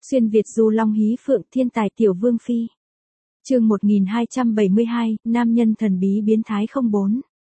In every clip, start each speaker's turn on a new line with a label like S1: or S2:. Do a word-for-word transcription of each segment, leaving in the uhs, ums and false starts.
S1: Xuyên Việt du long hí phượng thiên tài tiểu vương phi. Chương một nghìn hai trăm bảy mươi hai, nam nhân thần bí biến thái không bốn.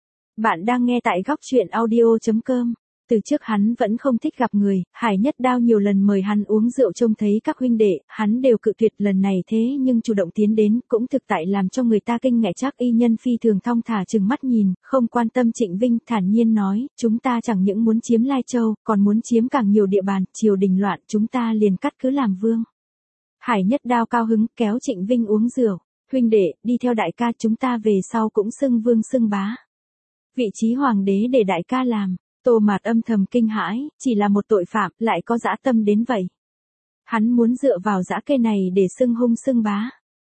S1: Bạn đang nghe tại góc truyện audio chấm com. Từ trước hắn vẫn không thích gặp người, Hải Nhất Đao nhiều lần mời hắn uống rượu trông thấy các huynh đệ, hắn đều cự tuyệt lần này thế nhưng chủ động tiến đến, cũng thực tại làm cho người ta kinh ngạc. Trác Y Nhân phi thường thong thả trừng mắt nhìn, không quan tâm Trịnh Vinh, thản nhiên nói, chúng ta chẳng những muốn chiếm Lai Châu, còn muốn chiếm càng nhiều địa bàn, triều đình loạn, chúng ta liền cắt cứ làm vương. Hải Nhất Đao cao hứng, kéo Trịnh Vinh uống rượu, huynh đệ, đi theo đại ca, chúng ta về sau cũng xưng vương xưng bá. Vị trí hoàng đế để đại ca làm. Tô Mạt âm thầm kinh hãi, chỉ là một tội phạm, lại có dã tâm đến vậy. Hắn muốn dựa vào dã kê này để xưng hung xưng bá.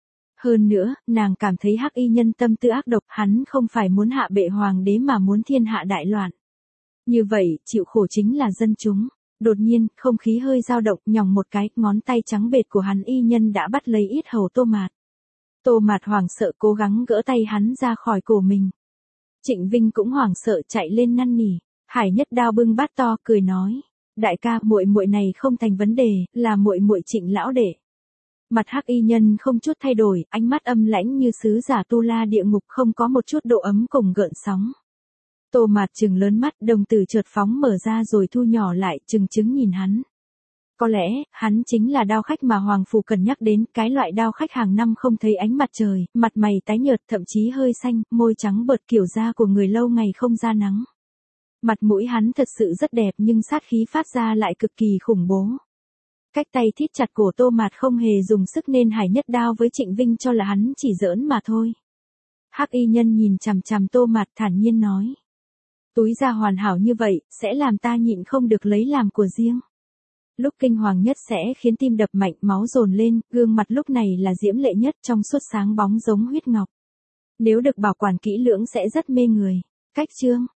S1: Hơn nữa, nàng cảm thấy Hắc Y Nhân tâm tư ác độc, hắn không phải muốn hạ bệ hoàng đế mà muốn thiên hạ đại loạn. Như vậy, chịu khổ chính là dân chúng. Đột nhiên, không khí hơi dao động, nhòng một cái, ngón tay trắng bệt của hắn Y Nhân đã bắt lấy yết hầu Tô Mạt. Tô Mạt hoảng sợ cố gắng gỡ tay hắn ra khỏi cổ mình. Trịnh Vinh cũng hoảng sợ chạy lên năn nỉ. Hải Nhất Đao bưng bát to cười nói, đại ca, muội muội này không thành vấn đề, là muội muội Trịnh lão đệ. Mặt Hắc Y Nhân không chút thay đổi, ánh mắt âm lãnh như sứ giả tu la địa ngục, không có một chút độ ấm cùng gợn sóng. Tô Mạt trừng lớn mắt, đồng tử chợt phóng mở ra rồi thu nhỏ lại, trừng trứng nhìn hắn. Có lẽ, hắn chính là đao khách mà Hoàng Phủ cần nhắc đến, cái loại đao khách hàng năm không thấy ánh mặt trời, mặt mày tái nhợt, thậm chí hơi xanh, môi trắng bợt, kiểu da của người lâu ngày không ra nắng. Mặt mũi hắn thật sự rất đẹp nhưng sát khí phát ra lại cực kỳ khủng bố. Cách tay thít chặt cổ Tô Mạt không hề dùng sức nên Hải Nhất Đao với Trịnh Vinh cho là hắn chỉ giỡn mà thôi. Hắc Y Nhân nhìn chằm chằm Tô Mạt thản nhiên nói. Túi da hoàn hảo như vậy, sẽ làm ta nhịn không được lấy làm của riêng. Lúc kinh hoàng nhất sẽ khiến tim đập mạnh, máu dồn lên, gương mặt lúc này là diễm lệ nhất, trong suốt sáng bóng giống huyết ngọc. Nếu được bảo quản kỹ lưỡng sẽ rất mê người. Cách chương.